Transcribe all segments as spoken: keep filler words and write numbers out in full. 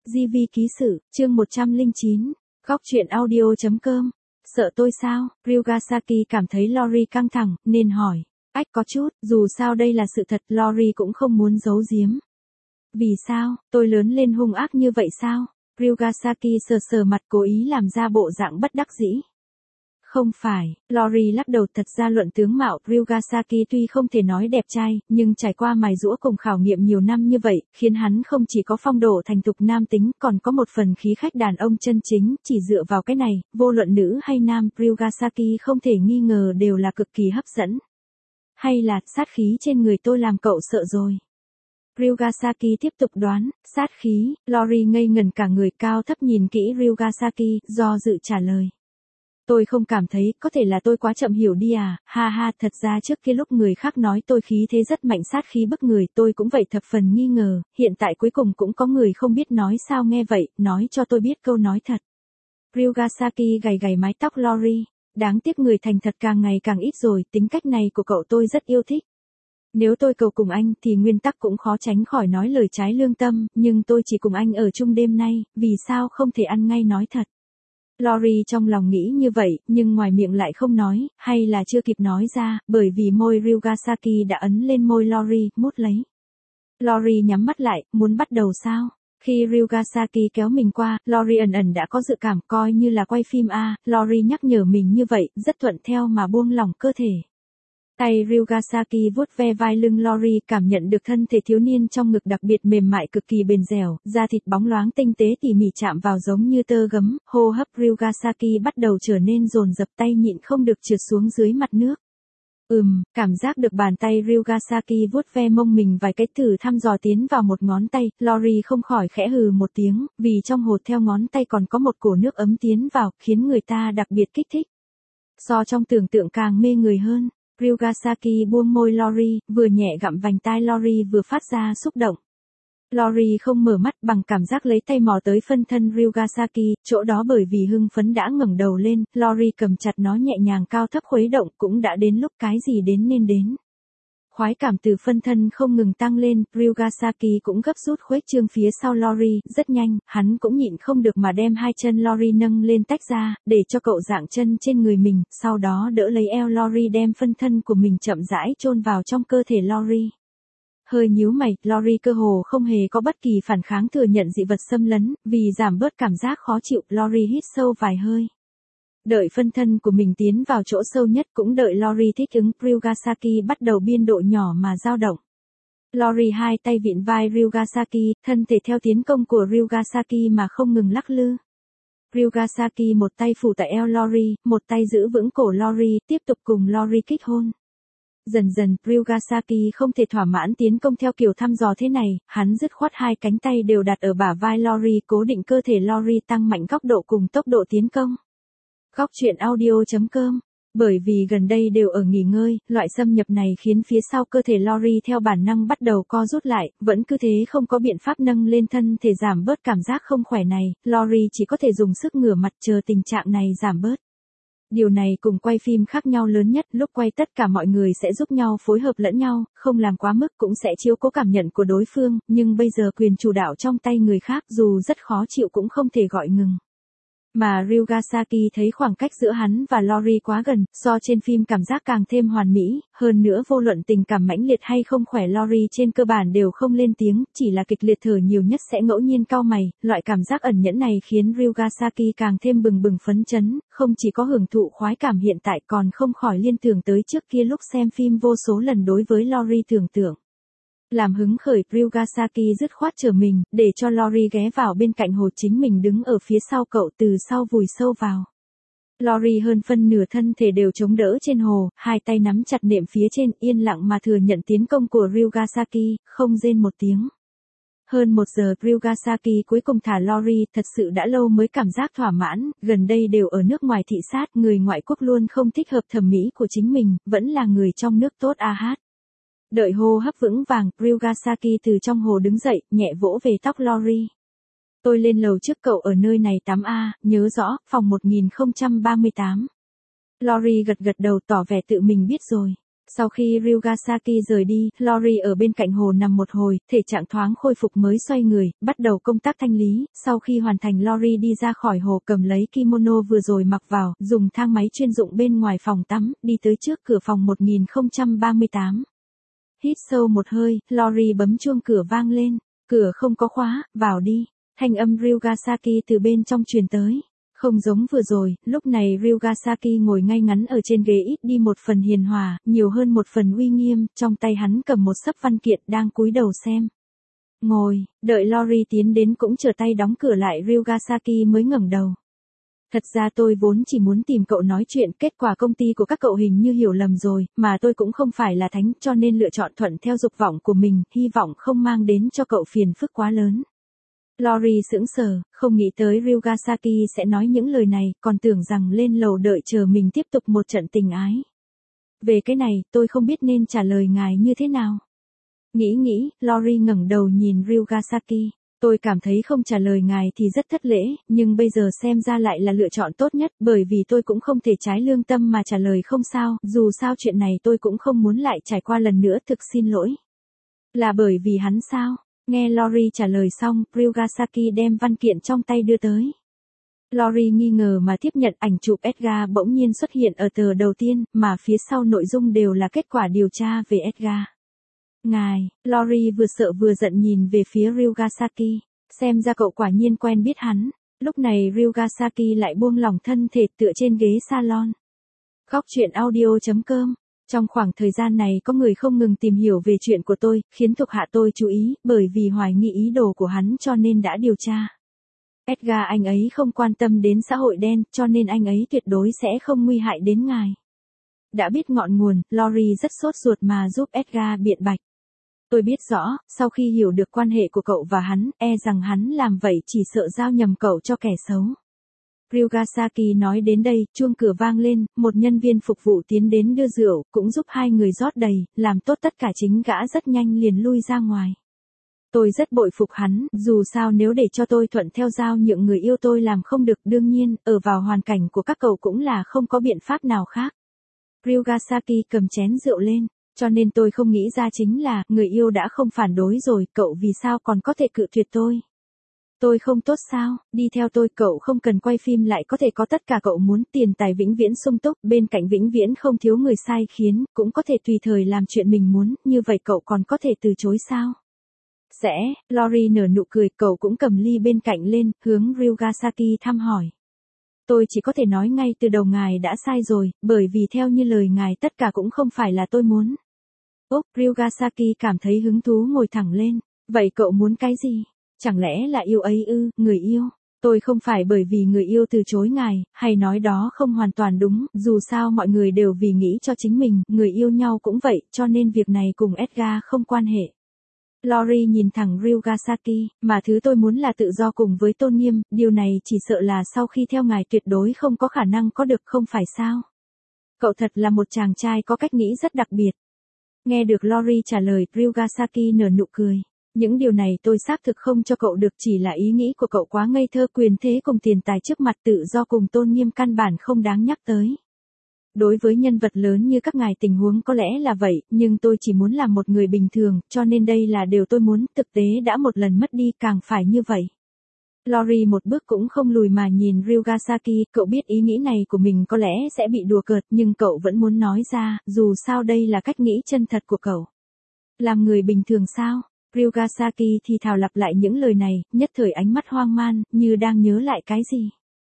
gi vê ký sự, chương một trăm lẻ chín, góc truyện audio chấm com. Sợ tôi sao? Ryugasaki cảm thấy Lori căng thẳng, nên hỏi. Ách có chút, dù sao đây là sự thật, Lori cũng không muốn giấu giếm. Vì sao, tôi lớn lên hung ác như vậy sao? Ryugasaki sờ sờ mặt cố ý làm ra bộ dạng bất đắc dĩ. Không phải, Lori lắc đầu, thật ra luận tướng mạo, Ryugasaki tuy không thể nói đẹp trai, nhưng trải qua mài giũa cùng khảo nghiệm nhiều năm như vậy, khiến hắn không chỉ có phong độ thành thục nam tính, còn có một phần khí khách đàn ông chân chính, chỉ dựa vào cái này, vô luận nữ hay nam, Ryugasaki không thể nghi ngờ đều là cực kỳ hấp dẫn. Hay là, sát khí trên người tôi làm cậu sợ rồi. Ryugasaki tiếp tục đoán, sát khí, Lori ngây ngần cả người, cao thấp nhìn kỹ Ryugasaki, do dự trả lời. Tôi không cảm thấy, có thể là tôi quá chậm hiểu đi à, ha ha, thật ra trước kia lúc người khác nói tôi khí thế rất mạnh, sát khí bức người, tôi cũng vậy, thập phần nghi ngờ, hiện tại cuối cùng cũng có người không biết nói sao nghe vậy, nói cho tôi biết câu nói thật. Ryugasaki gầy gầy mái tóc Lori, đáng tiếc người thành thật càng ngày càng ít rồi, tính cách này của cậu tôi rất yêu thích. Nếu tôi cầu cùng anh thì nguyên tắc cũng khó tránh khỏi nói lời trái lương tâm, nhưng tôi chỉ cùng anh ở chung đêm nay, vì sao không thể ăn ngay nói thật. Lori trong lòng nghĩ như vậy, nhưng ngoài miệng lại không nói, hay là chưa kịp nói ra, bởi vì môi Ryugasaki đã ấn lên môi Lori, mút lấy. Lori nhắm mắt lại, muốn bắt đầu sao? Khi Ryugasaki kéo mình qua, Lori ẩn ẩn đã có dự cảm, coi như là quay phim a, Lori nhắc nhở mình như vậy, rất thuận theo mà buông lỏng cơ thể. Tay Ryugasaki vuốt ve vai lưng Lori, cảm nhận được thân thể thiếu niên trong ngực đặc biệt mềm mại, cực kỳ bền dẻo, da thịt bóng loáng tinh tế tỉ mỉ, chạm vào giống như tơ gấm, hô hấp Ryugasaki bắt đầu trở nên dồn dập, tay nhịn không được trượt xuống dưới mặt nước. Ừm, cảm giác được bàn tay Ryugasaki vuốt ve mông mình vài cái, thử thăm dò tiến vào một ngón tay, Lori không khỏi khẽ hừ một tiếng, vì trong hồ theo ngón tay còn có một cổ nước ấm tiến vào, khiến người ta đặc biệt kích thích. So trong tưởng tượng càng mê người hơn. Ryugasaki buông môi Lori, vừa nhẹ gặm vành tai Lori vừa phát ra xúc động. Lori không mở mắt, bằng cảm giác lấy tay mò tới phân thân Ryugasaki, chỗ đó bởi vì hưng phấn đã ngẩng đầu lên, Lori cầm chặt nó nhẹ nhàng cao thấp khuấy động, cũng đã đến lúc cái gì đến nên đến. Khoái cảm từ phân thân không ngừng tăng lên, Ryugasaki cũng gấp rút khuếch trương phía sau Lori, rất nhanh, hắn cũng nhịn không được mà đem hai chân Lori nâng lên tách ra, để cho cậu dạng chân trên người mình, sau đó đỡ lấy eo Lori, đem phân thân của mình chậm rãi chôn vào trong cơ thể Lori. Hơi nhíu mày, Lori cơ hồ không hề có bất kỳ phản kháng thừa nhận dị vật xâm lấn, vì giảm bớt cảm giác khó chịu, Lori hít sâu vài hơi. Đợi phân thân của mình tiến vào chỗ sâu nhất, cũng đợi Lori thích ứng, Ryugasaki bắt đầu biên độ nhỏ mà dao động. Lori hai tay vịn vai Ryugasaki, thân thể theo tiến công của Ryugasaki mà không ngừng lắc lư. Ryugasaki một tay phủ tại eo Lori, một tay giữ vững cổ Lori, tiếp tục cùng Lori kích hôn. Dần dần, Ryugasaki không thể thỏa mãn tiến công theo kiểu thăm dò thế này, hắn dứt khoát hai cánh tay đều đặt ở bả vai Lori, cố định cơ thể Lori, tăng mạnh góc độ cùng tốc độ tiến công. Góc truyện audio chấm com. Bởi vì gần đây đều ở nghỉ ngơi, loại xâm nhập này khiến phía sau cơ thể Lori theo bản năng bắt đầu co rút lại, vẫn cứ thế không có biện pháp nâng lên thân thể giảm bớt cảm giác không khỏe này, Lori chỉ có thể dùng sức ngửa mặt chờ tình trạng này giảm bớt. Điều này cùng quay phim khác nhau lớn nhất, lúc quay tất cả mọi người sẽ giúp nhau phối hợp lẫn nhau, không làm quá mức, cũng sẽ chiếu cố cảm nhận của đối phương, nhưng bây giờ quyền chủ đạo trong tay người khác, dù rất khó chịu cũng không thể gọi ngừng. Mà Ryugasaki thấy khoảng cách giữa hắn và Lori quá gần, so trên phim cảm giác càng thêm hoàn mỹ, hơn nữa vô luận tình cảm mãnh liệt hay không khỏe Lori trên cơ bản đều không lên tiếng, chỉ là kịch liệt thở nhiều nhất sẽ ngẫu nhiên cau mày, loại cảm giác ẩn nhẫn này khiến Ryugasaki càng thêm bừng bừng phấn chấn, không chỉ có hưởng thụ khoái cảm hiện tại còn không khỏi liên tưởng tới trước kia lúc xem phim vô số lần đối với Lori tưởng tượng. Làm hứng khởi, Ryugasaki dứt khoát trở mình, để cho Lori ghé vào bên cạnh hồ, chính mình đứng ở phía sau cậu, từ sau vùi sâu vào. Lori hơn phân nửa thân thể đều chống đỡ trên hồ, hai tay nắm chặt nệm phía trên, yên lặng mà thừa nhận tiến công của Ryugasaki, không rên một tiếng. Hơn một giờ, Ryugasaki cuối cùng thả Lori, thật sự đã lâu mới cảm giác thỏa mãn, gần đây đều ở nước ngoài thị sát, người ngoại quốc luôn không thích hợp thẩm mỹ của chính mình, vẫn là người trong nước tốt a hát. Đợi hô hấp vững vàng, Ryugasaki từ trong hồ đứng dậy, nhẹ vỗ về tóc Lori. Tôi lên lầu trước cậu ở nơi này tắm a, nhớ rõ, phòng một nghìn không trăm ba mươi tám. Lori gật gật đầu tỏ vẻ tự mình biết rồi. Sau khi Ryugasaki rời đi, Lori ở bên cạnh hồ nằm một hồi, thể trạng thoáng khôi phục mới xoay người, bắt đầu công tác thanh lý. Sau khi hoàn thành, Lori đi ra khỏi hồ cầm lấy kimono vừa rồi mặc vào, dùng thang máy chuyên dụng bên ngoài phòng tắm, đi tới trước cửa phòng một nghìn không trăm ba mươi tám. Hít sâu một hơi, Lori bấm chuông cửa vang lên. Cửa không có khóa, vào đi. Thanh âm Ryugasaki từ bên trong truyền tới. Không giống vừa rồi, lúc này Ryugasaki ngồi ngay ngắn ở trên ghế, ít đi một phần hiền hòa, nhiều hơn một phần uy nghiêm, trong tay hắn cầm một xấp văn kiện đang cúi đầu xem. Ngồi, đợi Lori tiến đến cũng trở tay đóng cửa lại, Ryugasaki mới ngẩng đầu. Thật ra tôi vốn chỉ muốn tìm cậu nói chuyện, kết quả công ty của các cậu hình như hiểu lầm rồi, mà tôi cũng không phải là thánh, cho nên lựa chọn thuận theo dục vọng của mình, hy vọng không mang đến cho cậu phiền phức quá lớn. Lori sững sờ, không nghĩ tới Ryugasaki sẽ nói những lời này, còn tưởng rằng lên lầu đợi chờ mình tiếp tục một trận tình ái. Về cái này, tôi không biết nên trả lời ngài như thế nào. Nghĩ nghĩ, Lori ngẩng đầu nhìn Ryugasaki. Tôi cảm thấy không trả lời ngài thì rất thất lễ, nhưng bây giờ xem ra lại là lựa chọn tốt nhất, bởi vì tôi cũng không thể trái lương tâm mà trả lời không sao, dù sao chuyện này tôi cũng không muốn lại trải qua lần nữa, thực xin lỗi. Là bởi vì hắn sao? Nghe Lori trả lời xong, Ryugasaki đem văn kiện trong tay đưa tới. Lori nghi ngờ mà tiếp nhận, ảnh chụp Edgar bỗng nhiên xuất hiện ở tờ đầu tiên, mà phía sau nội dung đều là kết quả điều tra về Edgar. Ngài, Lori vừa sợ vừa giận nhìn về phía Ryugasaki, xem ra cậu quả nhiên quen biết hắn. Lúc này Ryugasaki lại buông lỏng thân thể tựa trên ghế salon. Góc truyện audio chấm com. Trong khoảng thời gian này có người không ngừng tìm hiểu về chuyện của tôi, khiến thuộc hạ tôi chú ý, bởi vì hoài nghi ý đồ của hắn cho nên đã điều tra. Edgar anh ấy không quan tâm đến xã hội đen, cho nên anh ấy tuyệt đối sẽ không nguy hại đến ngài. Đã biết ngọn nguồn, Lori rất sốt ruột mà giúp Edgar biện bạch. Tôi biết rõ, sau khi hiểu được quan hệ của cậu và hắn, e rằng hắn làm vậy chỉ sợ giao nhầm cậu cho kẻ xấu. Ryugasaki nói đến đây, chuông cửa vang lên, một nhân viên phục vụ tiến đến đưa rượu, cũng giúp hai người rót đầy, làm tốt tất cả, chính gã rất nhanh liền lui ra ngoài. Tôi rất bội phục hắn, dù sao nếu để cho tôi thuận theo giao nhượng người yêu tôi làm không được, đương nhiên, ở vào hoàn cảnh của các cậu cũng là không có biện pháp nào khác. Ryugasaki cầm chén rượu lên, cho nên tôi không nghĩ ra chính là, người yêu đã không phản đối rồi, cậu vì sao còn có thể cự tuyệt tôi? Tôi không tốt sao? Đi theo tôi, cậu không cần quay phim lại có thể có tất cả cậu muốn, tiền tài vĩnh viễn sung túc, bên cạnh vĩnh viễn không thiếu người sai khiến, cũng có thể tùy thời làm chuyện mình muốn, như vậy cậu còn có thể từ chối sao? Sẽ, Lori nở nụ cười, cậu cũng cầm ly bên cạnh lên, hướng Ryugasaki thăm hỏi. Tôi chỉ có thể nói ngay từ đầu ngài đã sai rồi, bởi vì theo như lời ngài tất cả cũng không phải là tôi muốn. Ốc, Ryugasaki cảm thấy hứng thú ngồi thẳng lên. Vậy cậu muốn cái gì? Chẳng lẽ là yêu ấy ư, người yêu? Tôi không phải bởi vì người yêu từ chối ngài, hay nói đó không hoàn toàn đúng, dù sao mọi người đều vì nghĩ cho chính mình, người yêu nhau cũng vậy, cho nên việc này cùng Edgar không quan hệ. Lori nhìn thẳng Ryugasaki, mà thứ tôi muốn là tự do cùng với tôn nghiêm, điều này chỉ sợ là sau khi theo ngài tuyệt đối không có khả năng có được, không phải sao? Cậu thật là một chàng trai có cách nghĩ rất đặc biệt. Nghe được Lori trả lời, Ryugasaki nở nụ cười. Những điều này tôi xác thực không cho cậu được, chỉ là ý nghĩ của cậu quá ngây thơ, quyền thế cùng tiền tài trước mặt tự do cùng tôn nghiêm căn bản không đáng nhắc tới. Đối với nhân vật lớn như các ngài tình huống có lẽ là vậy, nhưng tôi chỉ muốn làm một người bình thường, cho nên đây là điều tôi muốn, thực tế đã một lần mất đi, càng phải như vậy. Lori một bước cũng không lùi mà nhìn Ryugasaki, cậu biết ý nghĩ này của mình có lẽ sẽ bị đùa cợt, nhưng cậu vẫn muốn nói ra, dù sao đây là cách nghĩ chân thật của cậu. Làm người bình thường sao? Ryugasaki thì thào lặp lại những lời này, nhất thời ánh mắt hoang man, như đang nhớ lại cái gì.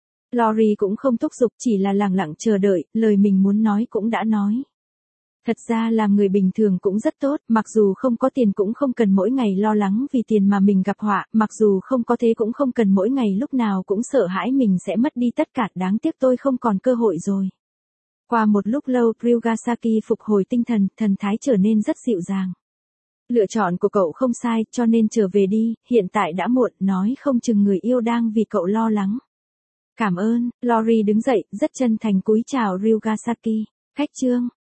Lori cũng không thúc giục, chỉ là lặng lặng chờ đợi, lời mình muốn nói cũng đã nói. Thật ra làm người bình thường cũng rất tốt, mặc dù không có tiền cũng không cần mỗi ngày lo lắng vì tiền mà mình gặp họa, mặc dù không có thế cũng không cần mỗi ngày lúc nào cũng sợ hãi mình sẽ mất đi tất cả, đáng tiếc tôi không còn cơ hội rồi. Qua một lúc lâu, Ryugasaki phục hồi tinh thần, thần thái trở nên rất dịu dàng. Lựa chọn của cậu không sai, cho nên trở về đi, hiện tại đã muộn, nói không chừng người yêu đang vì cậu lo lắng. Cảm ơn, Lori đứng dậy, rất chân thành cúi chào Ryugasaki. Khách trương.